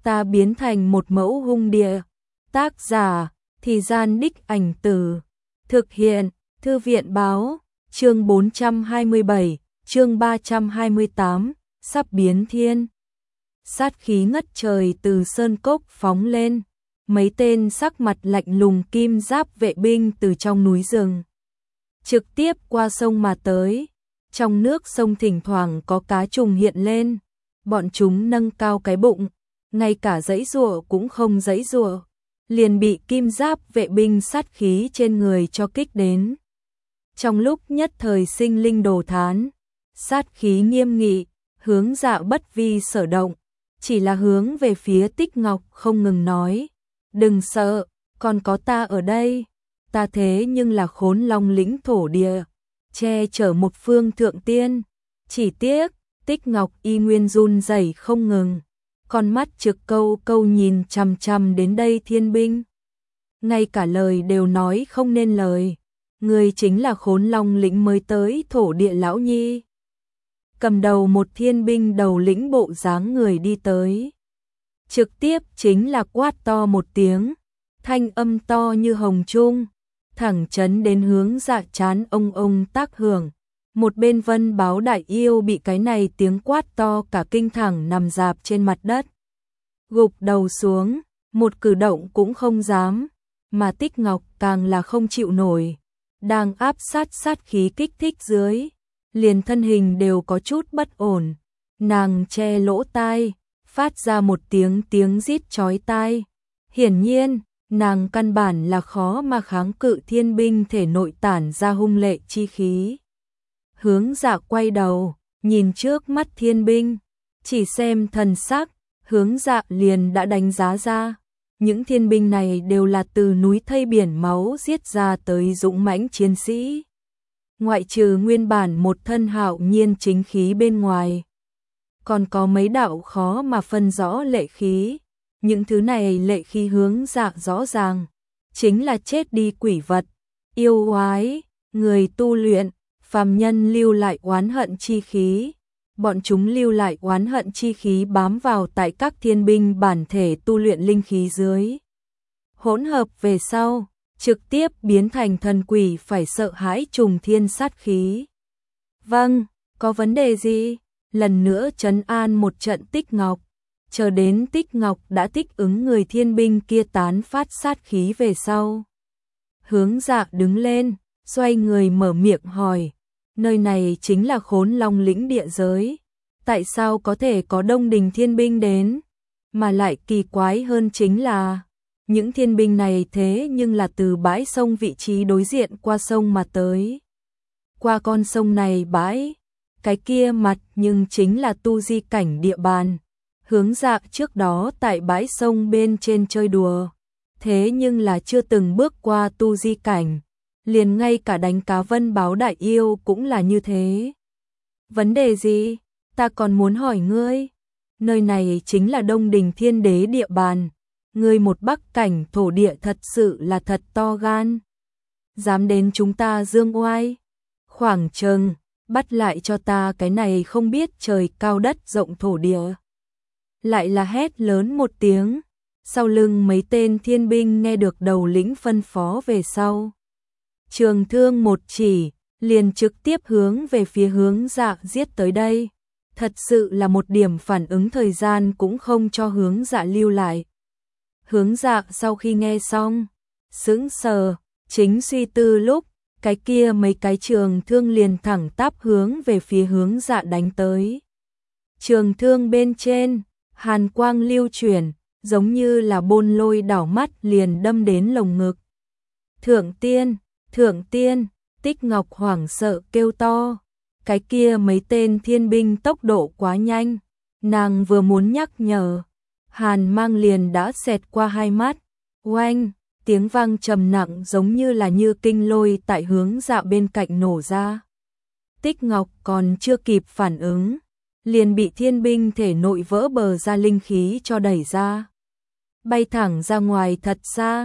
ta biến thành một mẫu hung địa. Tác giả, Thì Gian Đích Ảnh Từ. Thực hiện, Thư viện Báo. Chương 427, chương 328, sắp biến thiên. Sát khí ngất trời từ sơn cốc phóng lên. Mấy tên sắc mặt lạnh lùng kim giáp vệ binh từ trong núi rừng trực tiếp qua sông mà tới. Trong nước sông thỉnh thoảng có cá trùng hiện lên. Bọn chúng nâng cao cái bụng, ngay cả giãy giụa cũng không giãy giụa, liền bị kim giáp vệ binh sát khí trên người cho kích đến. Trong lúc nhất thời sinh linh đồ thán, sát khí nghiêm nghị, Hướng Dạ bất vi sở động, chỉ là hướng về phía Tích Ngọc không ngừng nói: "Đừng sợ, còn có ta ở đây, ta thế nhưng là Khốn Long lĩnh thổ địa, che chở một phương thượng tiên." Chỉ tiếc, Tích Ngọc y nguyên run rẩy không ngừng, con mắt trực câu câu nhìn chằm chằm đến đây thiên binh. Ngay cả lời đều nói không nên lời. Người chính là Khốn Long lĩnh mới tới thổ địa lão nhi. Cầm đầu một thiên binh đầu lĩnh bộ dáng người đi tới. Trực tiếp chính là quát to một tiếng, thanh âm to như hồng trung, thẳng chấn đến Hướng Dạ chán ông tác hưởng. Một bên Vân Báo đại yêu bị cái này tiếng quát to cả kinh thẳng nằm rạp trên mặt đất, gục đầu xuống, một cử động cũng không dám, mà Tích Ngọc càng là không chịu nổi, đang áp sát khí kích thích dưới, liền thân hình đều có chút bất ổn. Nàng che lỗ tai, phát ra một tiếng rít chói tai. Hiển nhiên, nàng căn bản là khó mà kháng cự thiên binh thể nội tản ra hung lệ chi khí. Hướng Dạ quay đầu, nhìn trước mắt thiên binh, chỉ xem thần sắc, Hướng Dạ liền đã đánh giá ra, những thiên binh này đều là từ núi thây biển máu giết ra tới dũng mãnh chiến sĩ. Ngoại trừ nguyên bản một thân hạo nhiên chính khí bên ngoài, còn có mấy đạo khó mà phân rõ lệ khí. Những thứ này lệ khí Hướng Dạ rõ ràng, chính là chết đi quỷ vật, yêu oái, người tu luyện, phàm nhân lưu lại oán hận chi khí. Bọn chúng lưu lại oán hận chi khí bám vào tại các thiên binh bản thể tu luyện linh khí dưới. Hỗn hợp về sau, trực tiếp biến thành thần quỷ phải sợ hãi trùng thiên sát khí. Vâng, có vấn đề gì? Lần nữa trấn an một trận Tích Ngọc, chờ đến Tích Ngọc đã thích ứng người thiên binh kia tán phát sát khí về sau. Hướng Dạ đứng lên, xoay người mở miệng hỏi: "Nơi này chính là Khốn Long lĩnh địa giới, tại sao có thể có đông đình thiên binh đến? Mà lại kỳ quái hơn chính là, những thiên binh này thế nhưng là từ bãi sông vị trí đối diện qua sông mà tới. Qua con sông này bãi, cái kia mặt nhưng chính là tu di cảnh địa bàn. Hướng Dạ trước đó tại bãi sông bên trên chơi đùa, thế nhưng là chưa từng bước qua tu di cảnh, liền ngay cả đánh cá Vân Báo đại yêu cũng là như thế. Vấn đề gì? Ta còn muốn hỏi ngươi, nơi này chính là Đông Đình Thiên Đế địa bàn, ngươi một bắc cảnh thổ địa thật sự là thật to gan, dám đến chúng ta dương oai. Khoảng chừng, bắt lại cho ta cái này không biết trời cao đất rộng thổ địa." Lại là hét lớn một tiếng, sau lưng mấy tên thiên binh nghe được đầu lĩnh phân phó về sau, trường thương một chỉ, liền trực tiếp hướng về phía Hướng Dạ giết tới đây. Thật sự là một điểm phản ứng thời gian cũng không cho Hướng Dạ lưu lại. Hướng Dạ sau khi nghe xong, sững sờ, chính suy tư lúc, cái kia mấy cái trường thương liền thẳng tắp hướng về phía Hướng Dạ đánh tới. Trường thương bên trên, hàn quang lưu chuyển, giống như là bôn lôi đảo mắt liền đâm đến lồng ngực. Thượng tiên, Tích Ngọc hoảng sợ kêu to. Cái kia mấy tên thiên binh tốc độ quá nhanh, nàng vừa muốn nhắc nhở, hàn mang liền đã xẹt qua hai mắt. Oanh, tiếng vang trầm nặng giống như là như kinh lôi tại Hướng Dạ bên cạnh nổ ra. Tích Ngọc còn chưa kịp phản ứng, liền bị thiên binh thể nội vỡ bờ ra linh khí cho đẩy ra, bay thẳng ra ngoài thật xa.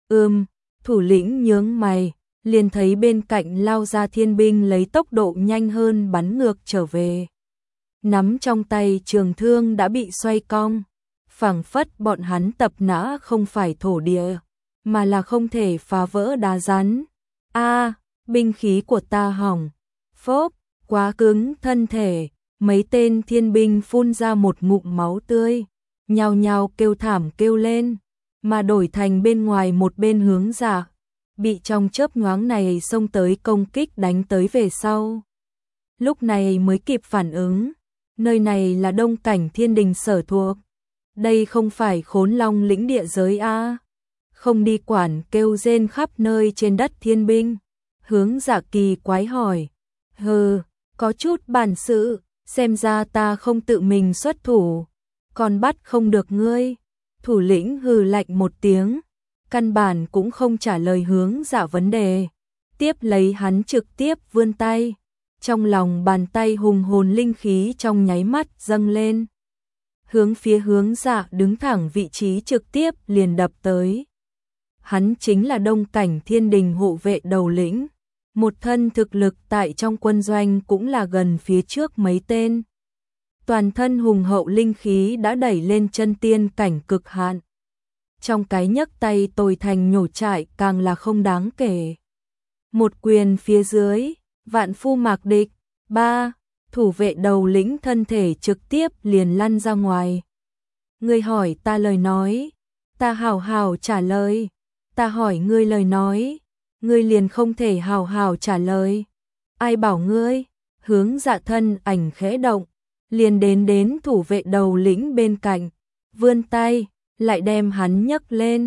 Thủ lĩnh nhướng mày, liền thấy bên cạnh lao ra thiên binh lấy tốc độ nhanh hơn bắn ngược trở về. Nắm trong tay trường thương đã bị xoay cong, phảng phất bọn hắn tập nã không phải thổ địa, mà là không thể phá vỡ đá rắn. A, binh khí của ta hỏng. Phốp, quá cứng thân thể, mấy tên thiên binh phun ra một ngụm máu tươi, nhao nhao kêu thảm kêu lên, mà đổi thành bên ngoài một bên Hướng Dạ, bị trong chớp nhoáng này xông tới công kích đánh tới về sau. Lúc này mới kịp phản ứng, nơi này là Đông Cảnh Thiên Đình sở thuộc, đây không phải Khốn Long lĩnh địa giới a. Không đi quản kêu rên khắp nơi trên đất thiên binh. Hướng Dạ kỳ quái hỏi, hừ, có chút bản sự, xem ra ta không tự mình xuất thủ, còn bắt không được ngươi. Thủ lĩnh hừ lạnh một tiếng, căn bản cũng không trả lời Hướng Dạ vấn đề, tiếp lấy hắn trực tiếp vươn tay, trong lòng bàn tay hùng hồn linh khí trong nháy mắt dâng lên, hướng phía Hướng Dạ đứng thẳng vị trí trực tiếp liền đập tới. Hắn chính là Đông Cảnh Thiên Đình hộ vệ đầu lĩnh, một thân thực lực tại trong quân doanh cũng là gần phía trước mấy tên. Toàn thân hùng hậu linh khí đã đẩy lên chân tiên cảnh cực hạn. Trong cái nhấc tay tồi thành nhổ trại càng là không đáng kể. Một quyền phía dưới, vạn phu mạc địch, ba, thủ vệ đầu lĩnh thân thể trực tiếp liền lăn ra ngoài. Ngươi hỏi ta lời nói, ta hào hào trả lời, ta hỏi ngươi lời nói, ngươi liền không thể hào hào trả lời. Ai bảo ngươi? Hướng Dạ thân ảnh khẽ động, liền đến thủ vệ đầu lĩnh bên cạnh, vươn tay, lại đem hắn nhấc lên.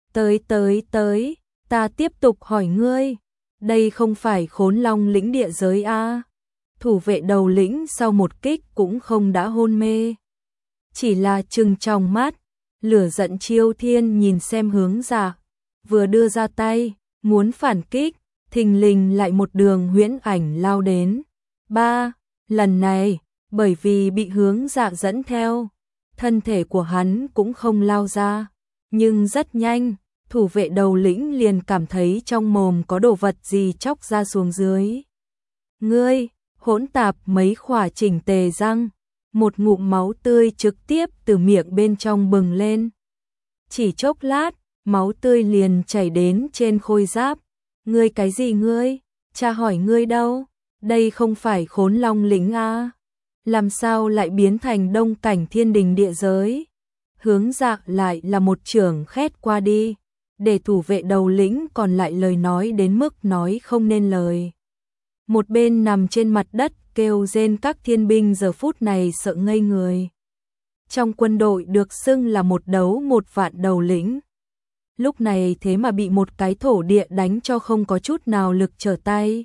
Tới, ta tiếp tục hỏi ngươi, đây không phải Khốn Long lĩnh địa giới a? Thủ vệ đầu lĩnh sau một kích cũng không đã hôn mê, chỉ là trừng trong mắt, lửa giận chiêu thiên nhìn xem Hướng Dạ, vừa đưa ra tay, muốn phản kích, thình lình lại một đường huyễn ảnh lao đến. Ba, lần này, bởi vì bị Hướng Dạ dẫn theo, thân thể của hắn cũng không lao ra, nhưng rất nhanh, thủ vệ đầu lĩnh liền cảm thấy trong mồm có đồ vật gì chóc ra xuống dưới. Ngươi, hỗn tạp mấy khỏa chỉnh tề răng, một ngụm máu tươi trực tiếp từ miệng bên trong bừng lên. Chỉ chốc lát, máu tươi liền chảy đến trên khôi giáp. Ngươi cái gì ngươi? Cha hỏi ngươi đâu? Đây không phải Khốn Long lĩnh a? Làm sao lại biến thành Đông Cảnh Thiên Đình địa giới? Hướng Dạ lại là một chưởng khét qua đi, để thủ vệ đầu lĩnh còn lại lời nói đến mức nói không nên lời. Một bên nằm trên mặt đất kêu rên các thiên binh giờ phút này sợ ngây người. Trong quân đội được xưng là một đấu 1.000 đầu lĩnh, lúc này thế mà bị một cái thổ địa đánh cho không có chút nào lực trở tay.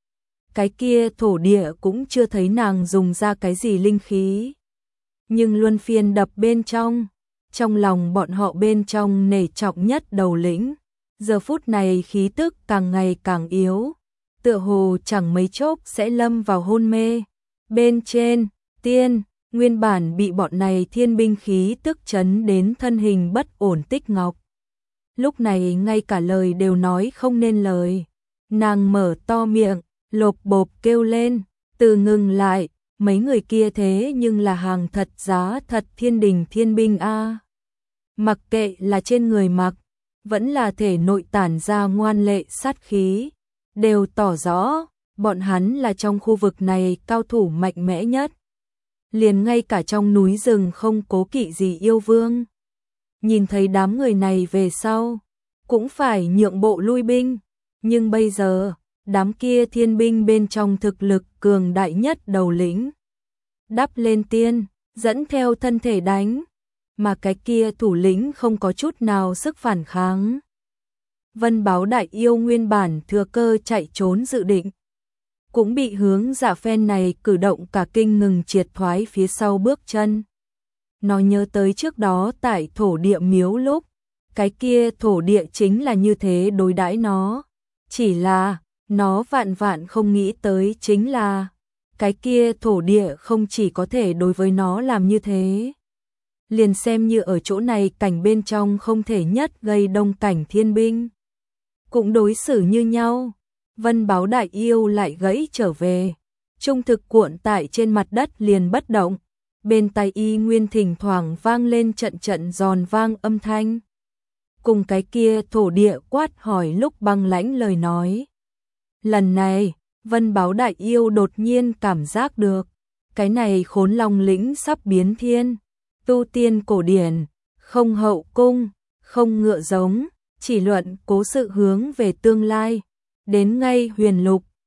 Cái kia thổ địa cũng chưa thấy nàng dùng ra cái gì linh khí, nhưng luân phiên đập bên trong lòng bọn họ bên trong nể trọng nhất đầu lĩnh, giờ phút này khí tức càng ngày càng yếu, tựa hồ chẳng mấy chốc sẽ lâm vào hôn mê. Bên trên, tiên, nguyên bản bị bọn này thiên binh khí tức chấn đến thân hình bất ổn Tích Ngọc, lúc này ngay cả lời đều nói không nên lời. Nàng mở to miệng, lộp bộp kêu lên, từ ngừng lại, mấy người kia thế nhưng là hàng thật giá thật Thiên Đình thiên binh a. Mặc kệ là trên người mặc, vẫn là thể nội tản ra ngoan lệ sát khí, đều tỏ rõ, bọn hắn là trong khu vực này cao thủ mạnh mẽ nhất. Liền ngay cả trong núi rừng không cố kỵ gì yêu vương, nhìn thấy đám người này về sau, cũng phải nhượng bộ lui binh, nhưng bây giờ, đám kia thiên binh bên trong thực lực cường đại nhất đầu lĩnh đắp lên tiên, dẫn theo thân thể đánh, mà cái kia thủ lĩnh không có chút nào sức phản kháng. Vân Báo đại yêu nguyên bản thừa cơ chạy trốn dự định, cũng bị Hướng Dạ phen này cử động cả kinh ngừng triệt thoái phía sau bước chân. Nó nhớ tới trước đó tại thổ địa miếu lúc, cái kia thổ địa chính là như thế đối đãi nó, chỉ là nó vạn không nghĩ tới chính là cái kia thổ địa không chỉ có thể đối với nó làm như thế, liền xem như ở chỗ này cảnh bên trong không thể nhất gây Đông Cảnh thiên binh, cũng đối xử như nhau. Vân Báo đại yêu lại gãy trở về, trung thực cuộn tại trên mặt đất liền bất động, bên tai y nguyên thỉnh thoảng vang lên trận trận giòn vang âm thanh. Cùng cái kia thổ địa quát hỏi lúc băng lãnh lời nói. Lần này, Vân Báo Đại Yêu đột nhiên cảm giác được, cái này Khốn Long lĩnh sắp biến thiên, tu tiên cổ điển, không hậu cung, không ngựa giống, chỉ luận cố sự hướng về tương lai, đến ngay huyền lục,